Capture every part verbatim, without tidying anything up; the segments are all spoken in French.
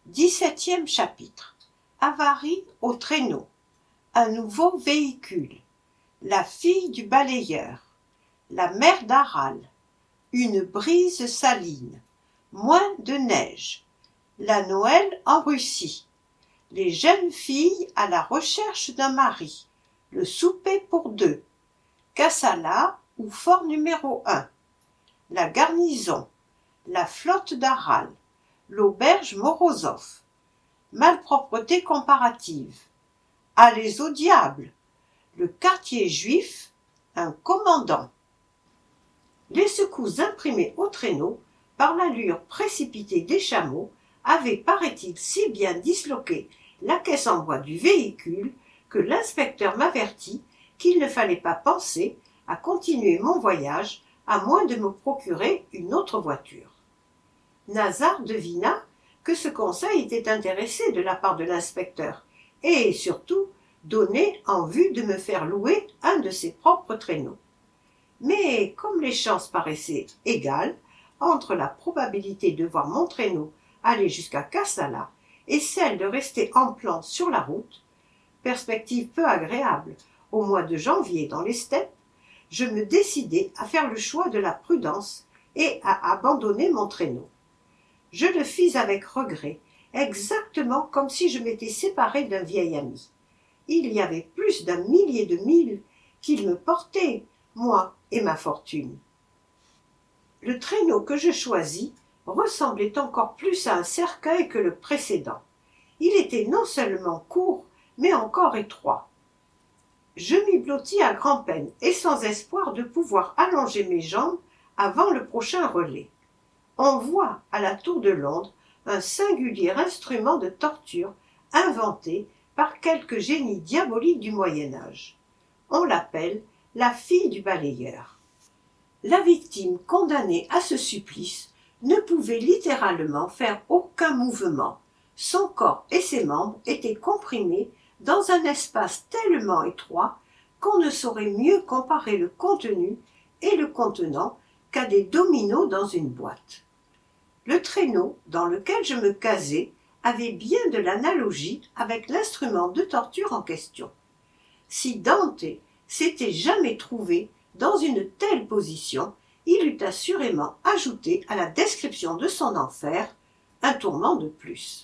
Dix-septième chapitre. Avarie au traîneau. Un nouveau véhicule. La fille du balayeur. La mer d'Aral. Une brise saline. Moins de neige. La Noël en Russie. Les jeunes filles à la recherche d'un mari. Le souper pour deux. Kassala ou fort numéro un. La garnison. La flotte d'Aral. L'auberge Morozov. Malpropreté comparative. Allez au diable. Le quartier juif. Un commandant. Les secousses imprimées au traîneau par l'allure précipitée des chameaux avaient, paraît-il, si bien disloqué la caisse en bois du véhicule que l'inspecteur m'avertit qu'il ne fallait pas penser à continuer mon voyage à moins de me procurer une autre voiture. Nazar devina que ce conseil était intéressé de la part de l'inspecteur et, surtout, donné en vue de me faire louer un de ses propres traîneaux. Mais comme les chances paraissaient égales entre la probabilité de voir mon traîneau aller jusqu'à Kassala et celle de rester en plan sur la route, perspective peu agréable au mois de janvier dans les steppes, je me décidai à faire le choix de la prudence et à abandonner mon traîneau. Je le fis avec regret, exactement comme si je m'étais séparé d'un vieil ami. Il y avait plus d'un millier de milles qu'il me portait, moi et ma fortune. Le traîneau que je choisis ressemblait encore plus à un cercueil que le précédent. Il était non seulement court, mais encore étroit. Je m'y blottis à grand-peine et sans espoir de pouvoir allonger mes jambes avant le prochain relais. On voit à la Tour de Londres un singulier instrument de torture inventé par quelque génie diabolique du Moyen-Âge. On l'appelle la fille du balayeur. La victime condamnée à ce supplice ne pouvait littéralement faire aucun mouvement. Son corps et ses membres étaient comprimés dans un espace tellement étroit qu'on ne saurait mieux comparer le contenu et le contenant qu'à des dominos dans une boîte. Le traîneau dans lequel je me casai avait bien de l'analogie avec l'instrument de torture en question. Si Dante s'était jamais trouvé dans une telle position, il eût assurément ajouté à la description de son enfer un tourment de plus.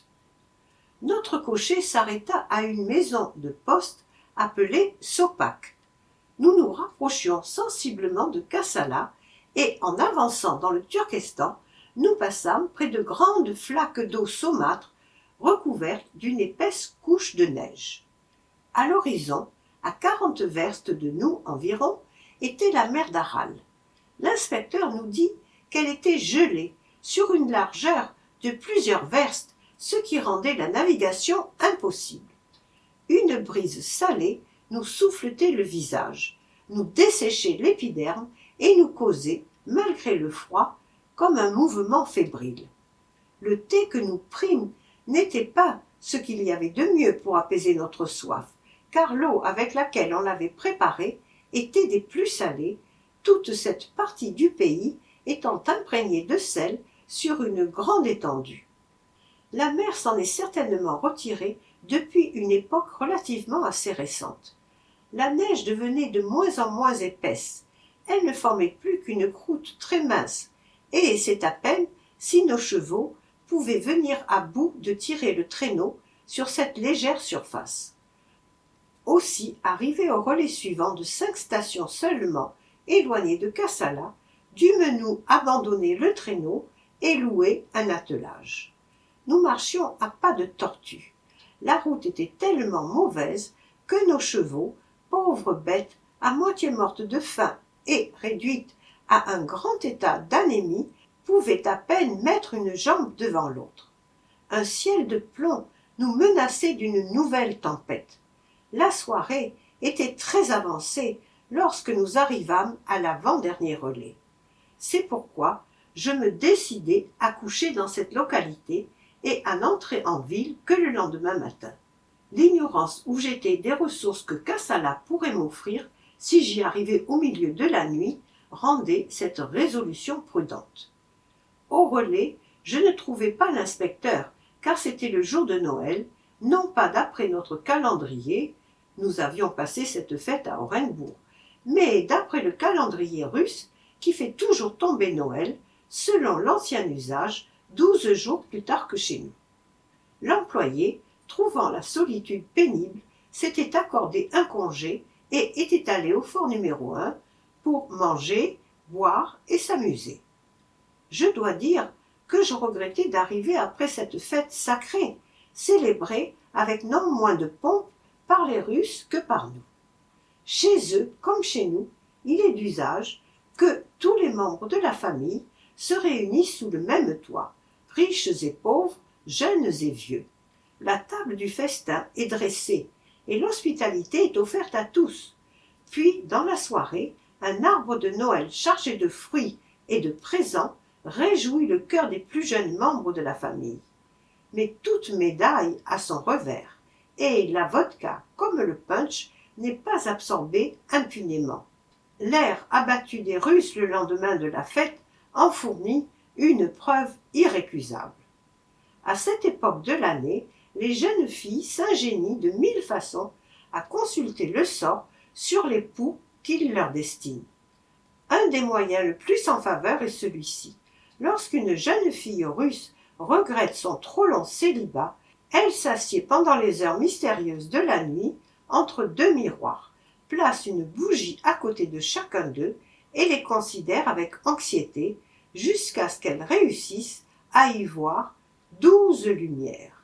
Notre cocher s'arrêta à une maison de poste appelée Sopak. Nous nous rapprochions sensiblement de Kassala et, en avançant dans le Turkestan, nous passâmes près de grandes flaques d'eau saumâtre recouvertes d'une épaisse couche de neige. À l'horizon, à quarante verstes de nous environ, était la mer d'Aral. L'inspecteur nous dit qu'elle était gelée sur une largeur de plusieurs verstes, ce qui rendait la navigation impossible. Une brise salée nous souffletait le visage, nous desséchait l'épiderme et nous causait, malgré le froid, comme un mouvement fébrile. Le thé que nous prîmes n'était pas ce qu'il y avait de mieux pour apaiser notre soif, car l'eau avec laquelle on l'avait préparé était des plus salées, toute cette partie du pays étant imprégnée de sel sur une grande étendue. La mer s'en est certainement retirée depuis une époque relativement assez récente. La neige devenait de moins en moins épaisse, elle ne formait plus qu'une croûte très mince, et c'est à peine si nos chevaux pouvaient venir à bout de tirer le traîneau sur cette légère surface. Aussi, arrivé au relais suivant de cinq stations seulement, éloignées de Kassala, dûmes-nous abandonner le traîneau et louer un attelage. Nous marchions à pas de tortue. La route était tellement mauvaise que nos chevaux, pauvres bêtes, à moitié mortes de faim et réduites à un grand état d'anémie, pouvaient à peine mettre une jambe devant l'autre. Un ciel de plomb nous menaçait d'une nouvelle tempête. La soirée était très avancée lorsque nous arrivâmes à l'avant-dernier relais. C'est pourquoi je me décidai à coucher dans cette localité et à n'entrer en ville que le lendemain matin. L'ignorance où j'étais des ressources que Kassala pourrait m'offrir si j'y arrivais au milieu de la nuit rendait cette résolution prudente. Au relais, je ne trouvai pas l'inspecteur, car c'était le jour de Noël, non pas d'après notre calendrier, nous avions passé cette fête à Orenbourg, mais d'après le calendrier russe qui fait toujours tomber Noël, selon l'ancien usage, douze jours plus tard que chez nous. L'employé, trouvant la solitude pénible, s'était accordé un congé et était allé au fort numéro un pour manger, boire et s'amuser. Je dois dire que je regrettais d'arriver après cette fête sacrée, célébrée avec non moins de pompe par les Russes que par nous. Chez eux, comme chez nous, il est d'usage que tous les membres de la famille se réunissent sous le même toit, riches et pauvres, jeunes et vieux. La table du festin est dressée et l'hospitalité est offerte à tous. Puis, dans la soirée, un arbre de Noël chargé de fruits et de présents réjouit le cœur des plus jeunes membres de la famille. Mais toute médaille a son revers, et la vodka, comme le punch, n'est pas absorbée impunément. L'air abattu des Russes le lendemain de la fête en fournit une preuve irrécusable. À cette époque de l'année, les jeunes filles s'ingénient de mille façons à consulter le sort sur l'époux qu'il leur destine. Un des moyens le plus en faveur est celui-ci. Lorsqu'une jeune fille russe regrette son trop long célibat, elle s'assied pendant les heures mystérieuses de la nuit entre deux miroirs, place une bougie à côté de chacun d'eux et les considère avec anxiété jusqu'à ce qu'elle réussisse à y voir douze lumières.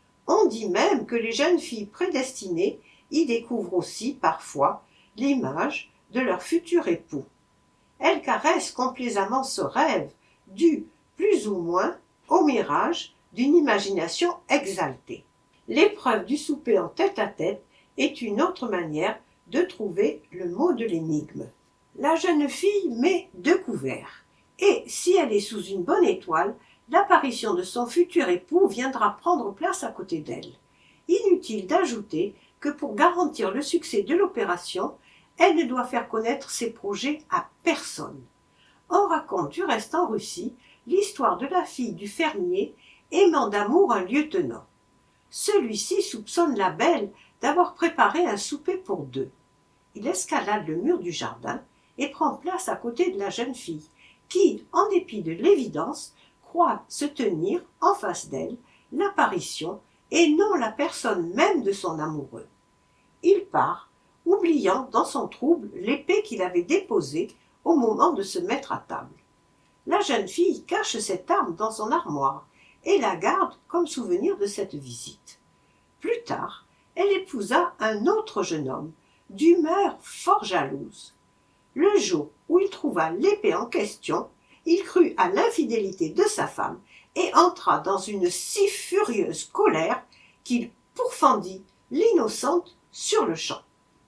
On dit même que les jeunes filles prédestinées y découvrent aussi parfois l'image de leur futur époux. Elles caressent complaisamment ce rêve, dû plus ou moins au mirage d'une imagination exaltée. L'épreuve du souper en tête-à-tête est une autre manière de trouver le mot de l'énigme. La jeune fille met deux couverts, et si elle est sous une bonne étoile, l'apparition de son futur époux viendra prendre place à côté d'elle. Inutile d'ajouter que pour garantir le succès de l'opération, elle ne doit faire connaître ses projets à personne. On raconte du reste en Russie l'histoire de la fille du fermier aimant d'amour un lieutenant. Celui-ci soupçonne la belle d'avoir préparé un souper pour deux. Il escalade le mur du jardin et prend place à côté de la jeune fille, qui, en dépit de l'évidence, croit se tenir en face d'elle l'apparition et non la personne même de son amoureux. Il part, oubliant dans son trouble l'épée qu'il avait déposée au moment de se mettre à table. La jeune fille cache cette arme dans son armoire et la garde comme souvenir de cette visite. Plus tard, elle épousa un autre jeune homme, d'humeur fort jalouse. Le jour où il trouva l'épée en question, il crut à l'infidélité de sa femme et entra dans une si furieuse colère qu'il pourfendit l'innocente sur le champ.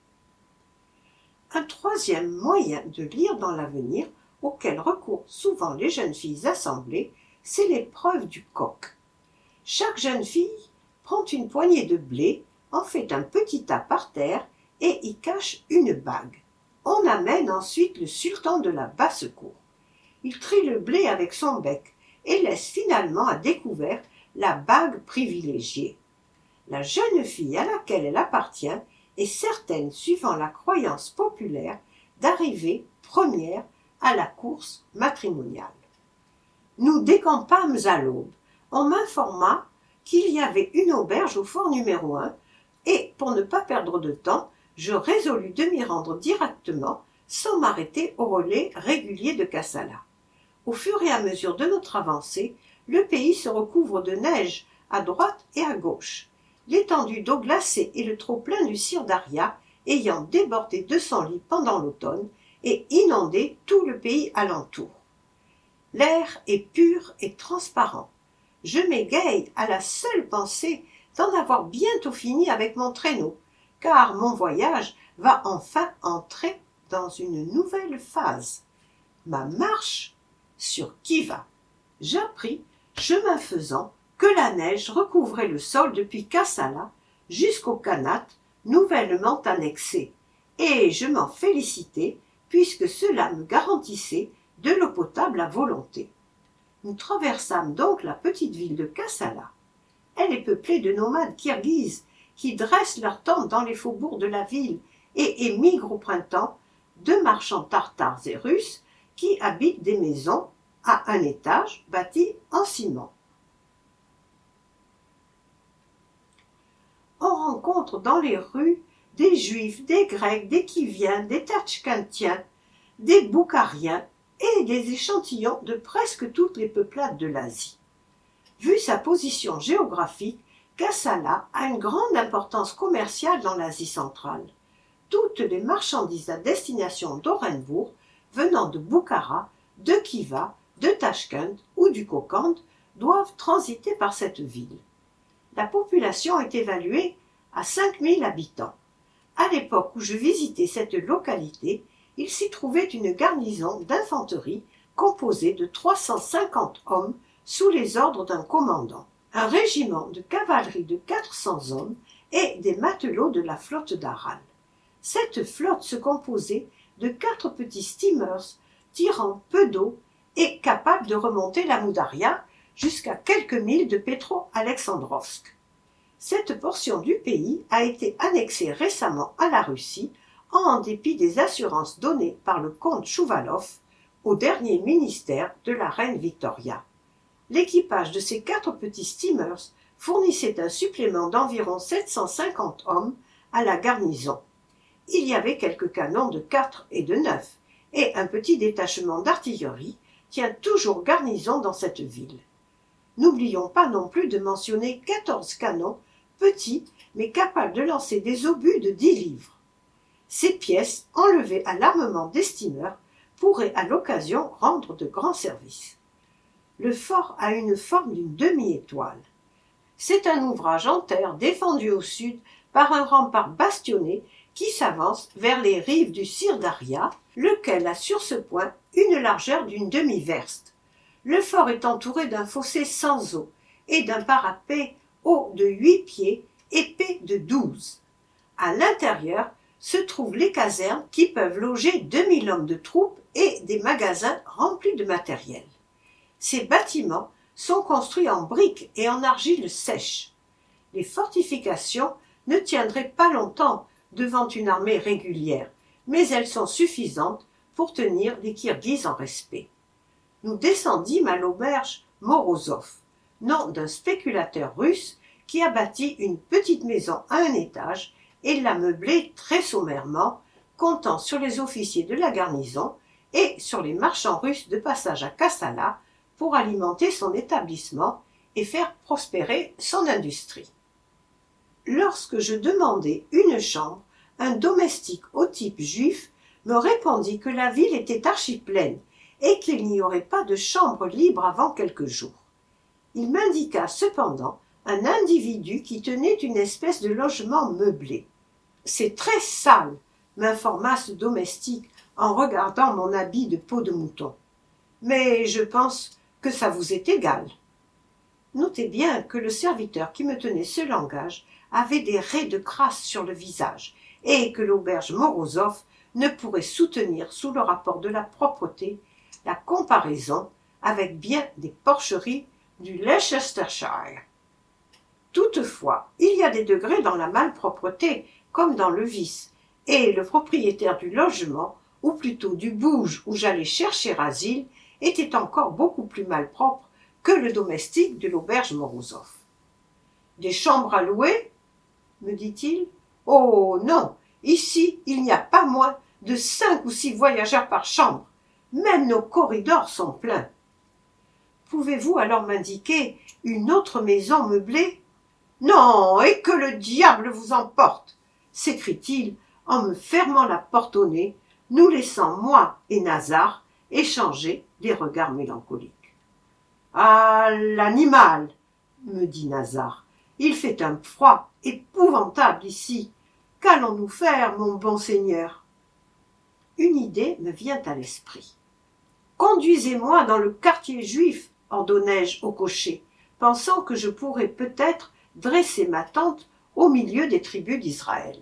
Un troisième moyen de lire dans l'avenir, auquel recourent souvent les jeunes filles assemblées, c'est l'épreuve du coq. Chaque jeune fille prend une poignée de blé, en fait un petit tas par terre et y cache une bague. On amène ensuite le sultan de la basse-cour. Il trie le blé avec son bec et laisse finalement à découvert la bague privilégiée. La jeune fille à laquelle elle appartient est certaine, suivant la croyance populaire, d'arriver première à la course matrimoniale. Nous décampâmes à l'aube. On m'informa qu'il y avait une auberge au fort numéro un et, pour ne pas perdre de temps, je résolus de m'y rendre directement sans m'arrêter au relais régulier de Kassala. Au fur et à mesure de notre avancée, le pays se recouvre de neige à droite et à gauche. L'étendue d'eau glacée et le trop-plein du Sir-Daria ayant débordé de son lit pendant l'automne et inondé tout le pays alentour. L'air est pur et transparent. Je m'égaye à la seule pensée d'en avoir bientôt fini avec mon traîneau, car mon voyage va enfin entrer dans une nouvelle phase. Ma marche sur Khiva. J'appris, chemin faisant, que la neige recouvrait le sol depuis Kassala jusqu'au Kanat, nouvellement annexé, et je m'en félicitais puisque cela me garantissait de l'eau potable à volonté. Nous traversâmes donc la petite ville de Kassala. Elle est peuplée de nomades kirghizes qui dressent leurs tentes dans les faubourgs de la ville et émigrent au printemps, de marchands tartares et russes qui habitent des maisons à un étage bâties en ciment. On rencontre dans les rues des Juifs, des Grecs, des Kiviens, des Tachkentiens, des Boukhariens et des échantillons de presque toutes les peuplades de l'Asie. Vu sa position géographique, Kassala a une grande importance commerciale dans l'Asie centrale. Toutes les marchandises à destination d'Orenbourg, venant de Boukhara, de Khiva, de Tachkent ou du Kokand, doivent transiter par cette ville. La population est évaluée à cinq mille habitants. À l'époque où je visitais cette localité, il s'y trouvait une garnison d'infanterie composée de trois cent cinquante hommes sous les ordres d'un commandant, un régiment de cavalerie de quatre cents hommes et des matelots de la flotte d'Aral. Cette flotte se composait de quatre petits steamers tirant peu d'eau et capables de remonter la Moudaria jusqu'à quelques milles de Petro-Alexandrovsk. Cette portion du pays a été annexée récemment à la Russie en dépit des assurances données par le comte Chouvalov au dernier ministère de la reine Victoria. L'équipage de ces quatre petits steamers fournissait un supplément d'environ sept cent cinquante hommes à la garnison. Il y avait quelques canons de quatre et de neuf, et un petit détachement d'artillerie tient toujours garnison dans cette ville. N'oublions pas non plus de mentionner quatorze canons, petits mais capables de lancer des obus de dix livres. Ces pièces, enlevées à l'armement des steamers, pourraient à l'occasion rendre de grands services. Le fort a une forme d'une demi-étoile. C'est un ouvrage en terre défendu au sud par un rempart bastionné qui s'avance vers les rives du Sirdaria, lequel a sur ce point une largeur d'une demi-verste. Le fort est entouré d'un fossé sans eau et d'un parapet haut de huit pieds, épais de douze. À l'intérieur se trouvent les casernes qui peuvent loger deux mille hommes de troupes et des magasins remplis de matériel. Ces bâtiments sont construits en briques et en argile sèche. Les fortifications ne tiendraient pas longtemps devant une armée régulière, mais elles sont suffisantes pour tenir les Kirghizes en respect. Nous descendîmes à l'auberge Morozov, nom d'un spéculateur russe qui a bâti une petite maison à un étage et l'a meublée très sommairement, comptant sur les officiers de la garnison et sur les marchands russes de passage à Kassala pour alimenter son établissement et faire prospérer son industrie. Lorsque je demandai une chambre, un domestique au type juif me répondit que la ville était archi-pleine et qu'il n'y aurait pas de chambre libre avant quelques jours. Il m'indiqua cependant un individu qui tenait une espèce de logement meublé. « C'est très sale », m'informa ce domestique en regardant mon habit de peau de mouton. « Mais je pense que ça vous est égal. » Notez bien que le serviteur qui me tenait ce langage avait des raies de crasse sur le visage et que l'auberge Morozov ne pourrait soutenir sous le rapport de la propreté la comparaison avec bien des porcheries du Leicestershire. Toutefois, il y a des degrés dans la malpropreté comme dans le vice, et le propriétaire du logement, ou plutôt du bouge où j'allais chercher asile, était encore beaucoup plus malpropre que le domestique de l'auberge Morozov. « Des chambres à louer ?» me dit-il. « Oh non, ici il n'y a pas moins de cinq ou six voyageurs par chambre. Même nos corridors sont pleins. »« Pouvez-vous alors m'indiquer une autre maison meublée ?»« Non, et que le diable vous emporte !» s'écrie-t-il en me fermant la porte au nez, nous laissant, moi et Nazar, échanger des regards mélancoliques. « Ah, l'animal !» me dit Nazar. « Il fait un froid épouvantable ici. Qu'allons-nous faire, mon bon seigneur ?» Une idée me vient à l'esprit. « Conduisez-moi dans le quartier juif, » ordonnai-je au cocher, pensant que je pourrais peut-être dresser ma tente au milieu des tribus d'Israël.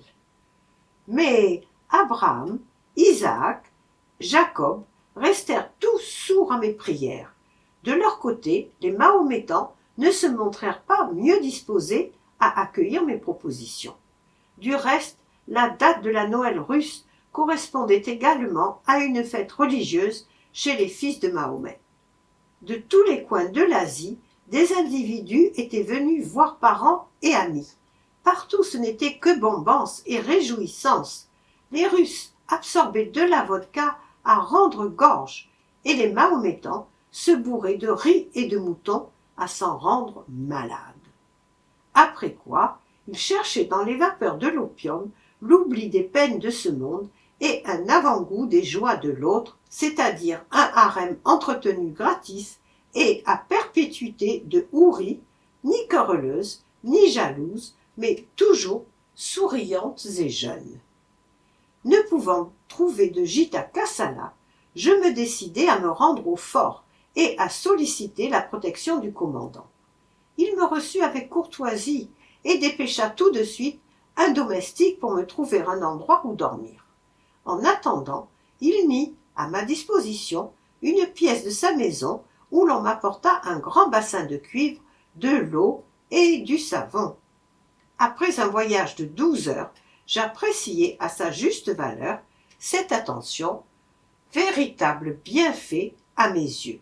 Mais Abraham, Isaac, Jacob restèrent tous sourds à mes prières. De leur côté, les Mahométans ne se montrèrent pas mieux disposés à accueillir mes propositions. Du reste, la date de la Noël russe correspondait également à une fête religieuse chez les fils de Mahomet. De tous les coins de l'Asie, des individus étaient venus voir parents et amis. Partout ce n'était que bombance et réjouissance. Les Russes absorbaient de la vodka à rendre gorge, et les Mahométans se bourraient de riz et de mouton à s'en rendre malades. Après quoi, ils cherchaient dans les vapeurs de l'opium l'oubli des peines de ce monde et un avant-goût des joies de l'autre, c'est-à-dire un harem entretenu gratis et à perpétuité de houris, ni querelleuses, ni jalouses, mais toujours souriantes et jeunes. Ne pouvant trouver de gîte à Kassala, je me décidai à me rendre au fort et à solliciter la protection du commandant. Il me reçut avec courtoisie et dépêcha tout de suite un domestique pour me trouver un endroit où dormir. En attendant, il mit à ma disposition une pièce de sa maison où l'on m'apporta un grand bassin de cuivre, de l'eau et du savon. Après un voyage de douze heures, j'appréciai à sa juste valeur cette attention, véritable bienfait à mes yeux.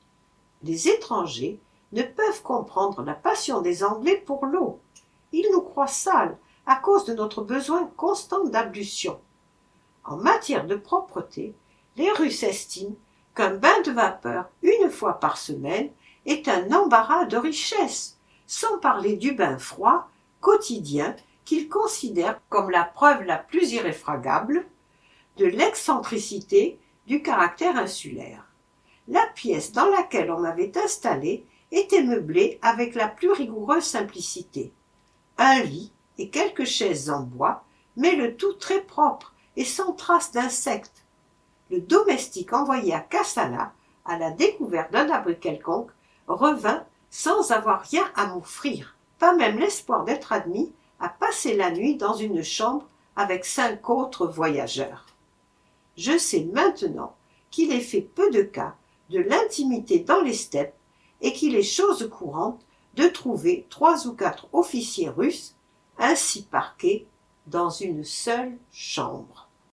Les étrangers ne peuvent comprendre la passion des Anglais pour l'eau. Ils nous croient sales à cause de notre besoin constant d'ablution. En matière de propreté, les Russes estiment qu'un bain de vapeur une fois par semaine est un embarras de richesse, sans parler du bain froid quotidien qu'ils considèrent comme la preuve la plus irréfragable de l'excentricité du caractère insulaire. La pièce dans laquelle on m'avait installé était meublée avec la plus rigoureuse simplicité. Un lit et quelques chaises en bois, mais le tout très propre et sans trace d'insectes. Le domestique envoyé à Kassala, à la découverte d'un abri quelconque, revint sans avoir rien à m'offrir, pas même l'espoir d'être admis à passer la nuit dans une chambre avec cinq autres voyageurs. Je sais maintenant qu'il est fait peu de cas de l'intimité dans les steppes et qu'il est chose courante de trouver trois ou quatre officiers russes ainsi parqués dans une seule chambre.